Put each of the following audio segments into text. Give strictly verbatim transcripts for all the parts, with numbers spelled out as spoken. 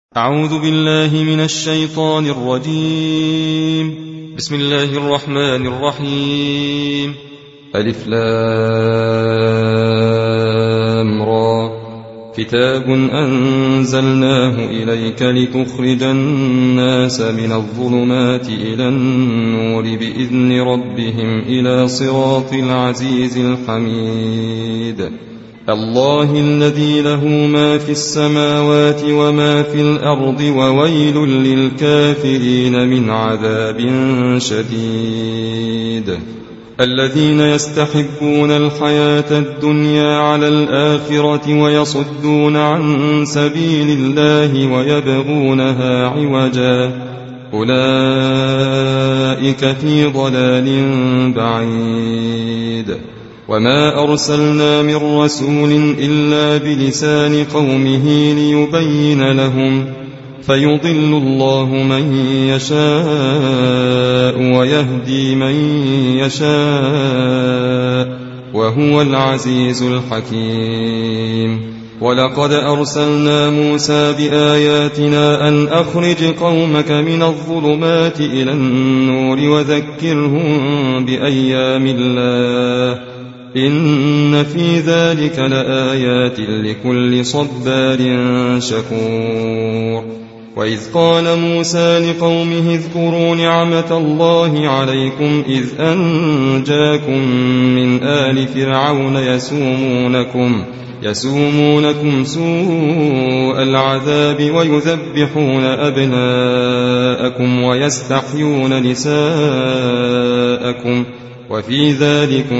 أعوذ بالله من الشيطان الرجيم. بسم الله الرحمن الرحيم. ألف لام را. كتاب أنزلناه إليك لتخرج الناس من الظلمات إلى النور بإذن ربهم إلى صراط العزيز الحميد. الله الذي له ما في السماوات وما في الأرض وويل للكافرين من عذاب شديد. الذين يستحبون الحياة الدنيا على الآخرة ويصدون عن سبيل الله ويبغونها عوجا أولئك في ضلال بعيد. وما أرسلنا من رسول إلا بلسان قومه ليبين لهم فيضل الله من يشاء ويهدي من يشاء وهو العزيز الحكيم. ولقد أرسلنا موسى بآياتنا أن أخرج قومك من الظلمات إلى النور وذكرهم بأيام الله إن في ذلك لآيات لكل صبار شكور. وإذ قال موسى لقومه اذكروا نعمة الله عليكم إذ أنجاكم من آل فرعون يسومونكم يسومونكم سوء العذاب ويذبحون أبناءكم ويستحيون نساءكم وفي ذلكم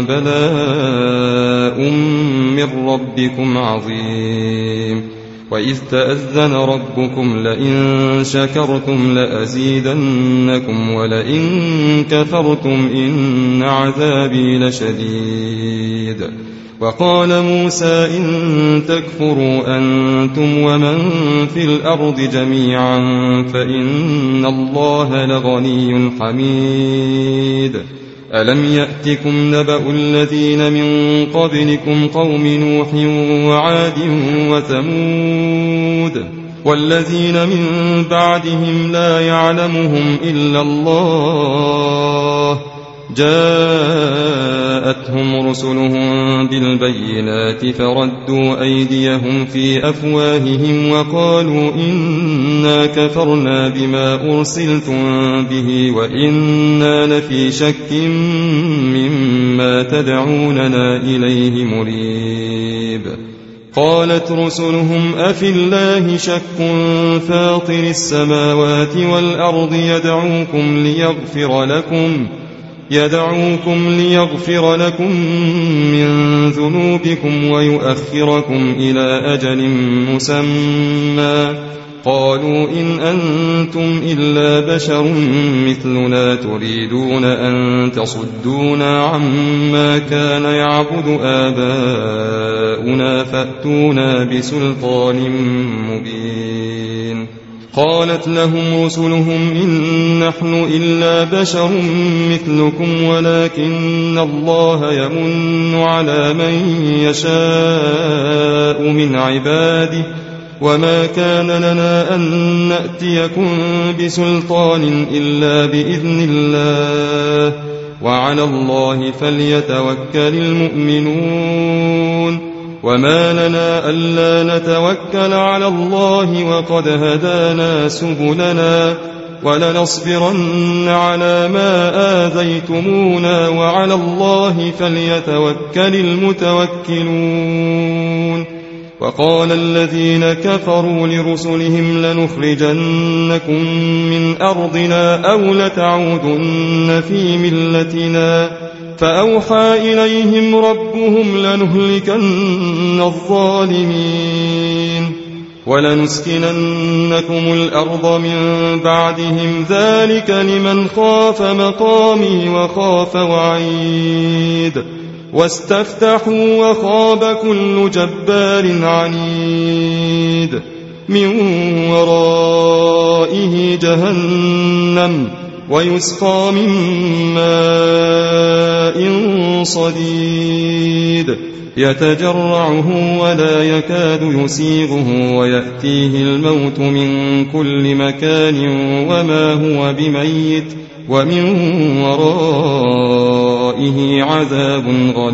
بلاء من ربكم عظيم. وإذ تأذن ربكم لئن شكرتم لأزيدنكم ولئن كفرتم إن عذابي لشديد. وقال موسى إن تكفروا أنتم ومن في الأرض جميعا فإن الله لغني حميد. ألم يأتكم نبأ الذين من قبلكم قوم نوح وعاد وثمود والذين من بعدهم لا يعلمهم إلا الله جاءتهم رسلهم بالبينات فردوا أيديهم في أفواههم وقالوا إنا كفرنا بما أرسلتم به وإنا لفي شك مما تدعوننا إليه مريب. قالت رسلهم أفي الله شك فاطر السماوات والأرض يدعوكم ليغفر لكم يدعوكم ليغفر لكم من ذنوبكم ويؤخركم إلى أجل مسمى قالوا إن أنتم إلا بشر مثلنا تريدون أن تصدونا عما كان يعبد آباؤنا فأتونا بسلطان مبين. قالت لهم رسلهم إن نحن إلا بشر مثلكم ولكن الله يمن على من يشاء من عباده وما كان لنا أن نأتيكم بسلطان إلا بإذن الله وعلى الله فليتوكل المؤمنون. وما لنا ألا نتوكل على الله وقد هدانا سبلنا ولنصبرن على ما آذيتمونا وعلى الله فليتوكل المتوكلون. وقال الذين كفروا لرسلهم لنخرجنكم من أرضنا أو لتعودن في ملتنا فأوحى إليهم ربهم لنهلكن الظالمين ولنسكننكم الأرض من بعدهم ذلك لمن خاف مقامي وخاف وعيد. واستفتحوا وخاب كل جبار عنيد من ورائه جهنم ويسقى من ماء صديد يتجرعه ولا يكاد يسيغه ويأتيه الموت من كل مكان وما هو بميت ومن ورائه عذاب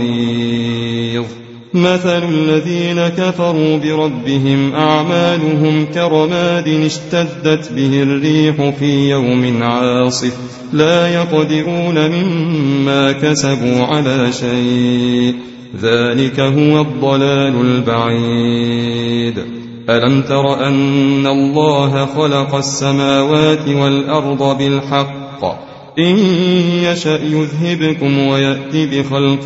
غليظ. مثل الذين كفروا بربهم أعمالهم كرماد اشتدت به الريح في يوم عاصف لا يقدرون مما كسبوا على شيء ذلك هو الضلال البعيد. ألم تر أن الله خلق السماوات والأرض بالحق إن يشأ يذهبكم ويأتي بخلق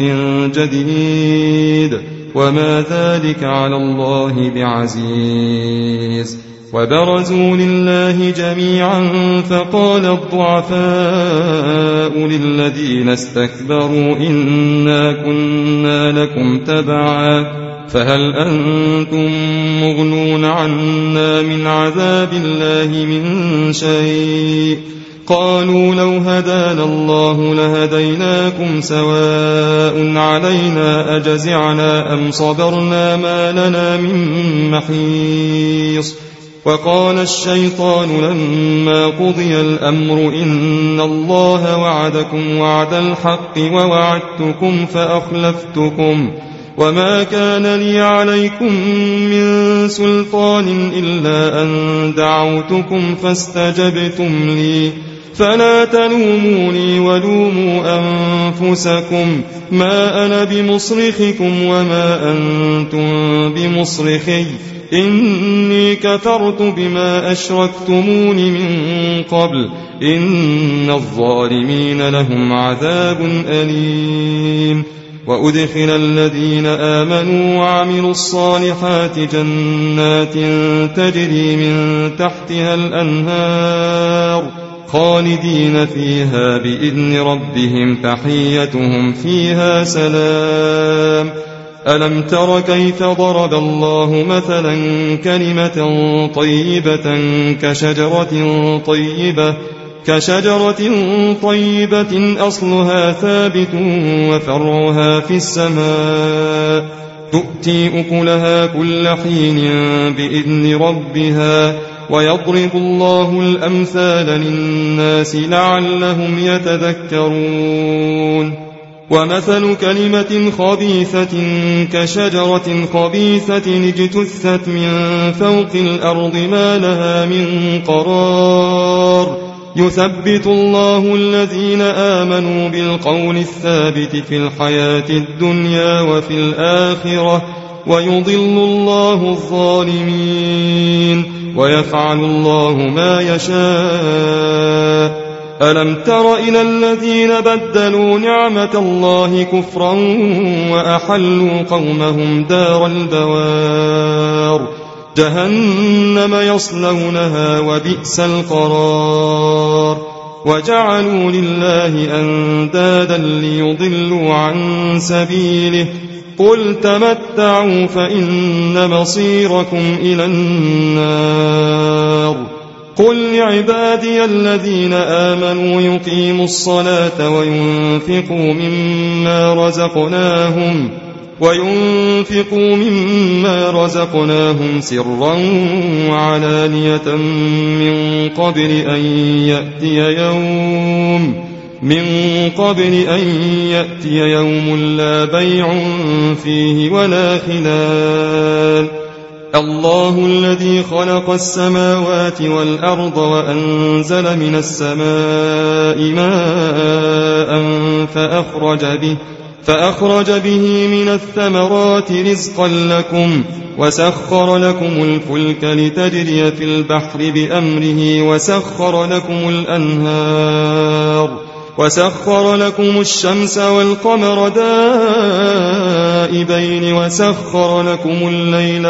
جديد وما ذلك على الله بعزيز. وبرزوا لله جميعا فقال الضعفاء للذين استكبروا إنا كنا لكم تبعا فهل أنتم مغنون عنا من عذاب الله من شيء قالوا لو هدانا الله لهديناكم سواء علينا أجزعنا أم صبرنا ما لنا من محيص. وقال الشيطان لما قضي الأمر إن الله وعدكم وعد الحق ووعدتكم فأخلفتكم وما كان لي عليكم من سلطان إلا أن دعوتكم فاستجبتم لي فلا تلوموني ولوموا أنفسكم ما أنا بمصرخكم وما أنتم بمصرخي إني كفرت بما أشركتمون من قبل إن الظالمين لهم عذاب أليم. وأدخل الذين آمنوا وعملوا الصالحات جنات تجري من تحتها الأنهار خالدين فيها بإذن ربهم تحيتهم فيها سلام. ألم تر كيف ضرب الله مثلا كلمة طيبة كشجرة طيبة كشجرة طيبة أصلها ثابت وفرعها في السماء تؤتي أكلها كل حين بإذن ربها ويضرب الله الأمثال للناس لعلهم يتذكرون. ومثل كلمة خبيثة كشجرة خبيثة اجتثت من فوق الأرض ما لها من قرار يثبت الله الذين آمنوا بالقول الثابت في الحياة الدنيا وفي الآخرة ويضل الله الظالمين ويفعل الله ما يشاء. ألم تر إلى الذين بدلوا نعمة الله كفرا وأحلوا قومهم دار البوار جهنم يصلونها وبئس القرار وجعلوا لله أندادا ليضلوا عن سبيله قل تمتعوا فإن مصيركم إلى النار. قل لعبادي الذين آمنوا يقيموا الصلاة وينفقوا مما رزقناهم وينفقوا مما رزقناهم سرا وعلانية من قبل أن يأتي يوم من قبل أن يأتي يوم لا بيع فيه ولا خلال. الله الذي خلق السماوات والأرض وأنزل من السماء ماء فأخرج به فأخرج به من الثمرات رزقا لكم وسخر لكم الفلك لتجري في البحر بأمره وسخر لكم الأنهار وسخر لكم الشمس والقمر دائبين وسخر لكم الليل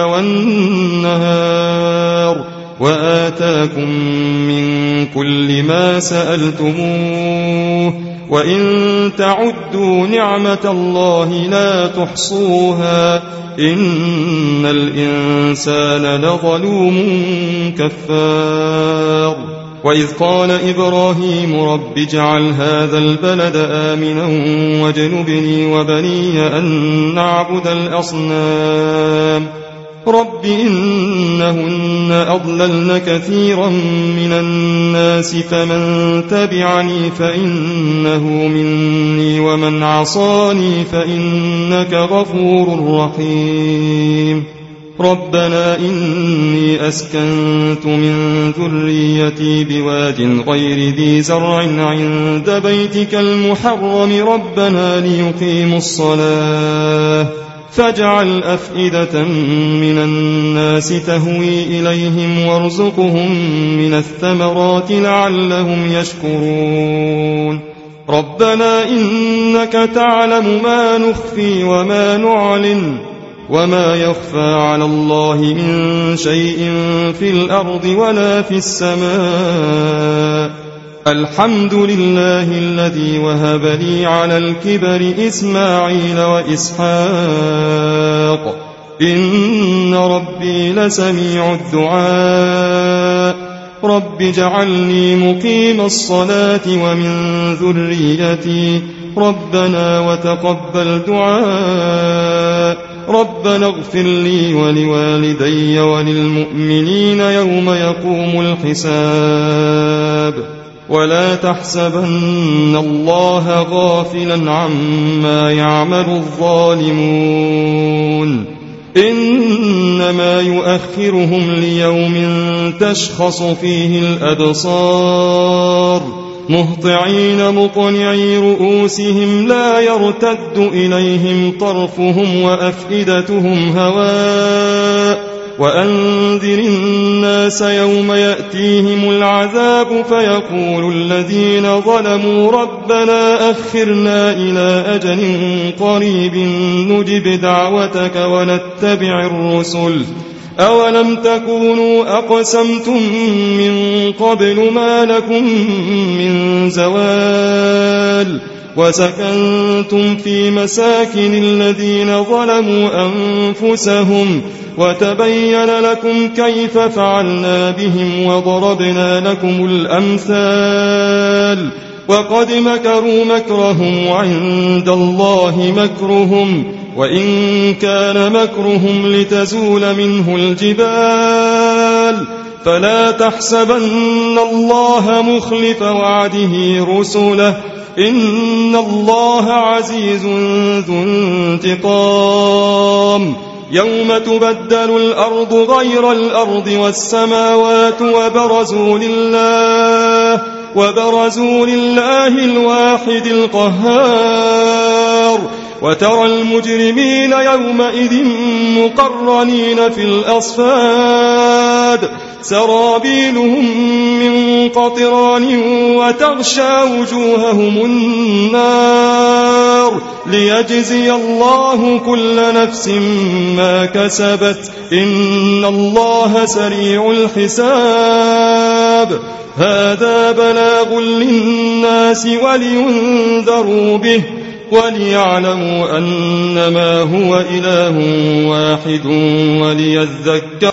والنهار وآتاكم من كل ما سألتموه وإن تعدوا نعمة الله لا تحصوها إن الإنسان لظلوم كفار. وإذ قال إبراهيم رب اجعل هذا البلد آمنا واجنبني وبني أن نعبد الأصنام رب إنهن أضللن كثيرا من الناس فمن تبعني فإنه مني ومن عصاني فإنك غفور رحيم ربنا إني أسكنت من ذريتي بواد غير ذي زرع عند بيتك المحرم ربنا ليقيموا الصلاة فاجعل أفئدة من الناس تهوي إليهم وارزقهم من الثمرات لعلهم يشكرون ربنا إنك تعلم ما نخفي وما نعلن وما يخفى على الله من شيء في الأرض ولا في السماء الحمد لله الذي وهب لي على الكبر إسماعيل وإسحاق إن ربي لسميع الدعاء رب اجعلني مقيم الصلاة ومن ذريتي ربنا وتقبل دعاء ربنا اغفر لي ولوالدي وللمؤمنين يوم يقوم الحساب ولا تحسبن الله غافلا عما يعمل الظالمون إنما يؤخرهم ليوم تشخص فيه الأبصار مهطعين مقنعي رؤوسهم لا يرتد إليهم طرفهم وأفئدتهم هواء وأنذر الناس يوم يأتيهم العذاب فيقول الذين ظلموا ربنا أخرنا إلى أجل قريب نجب دعوتك ونتبع الرسل أولم تكونوا أقسمتم من قبل ما لكم من زوال وسكنتم في مساكن الذين ظلموا أنفسهم وتبين لكم كيف فعلنا بهم وضربنا لكم الأمثال وقد مكروا مكرهم وعند الله مكرهم وإن كان مكرهم لتزول منه الجبال فلا تحسبن الله مخلف وعده رسله إن الله عزيز ذو انتقام يوم تبدل الأرض غير الأرض والسماوات وبرزوا لله وبرزوا لله الواحد القهار وترى المجرمين يومئذ مقرنين في الأصفاد سرابيلهم من قطران وتغشى وجوههم النار ليجزي الله كل نفس ما كسبت إن الله سريع الحساب هذا بلاغ للناس ولينذروا به وليعلموا أنما هو إله واحد وليذكر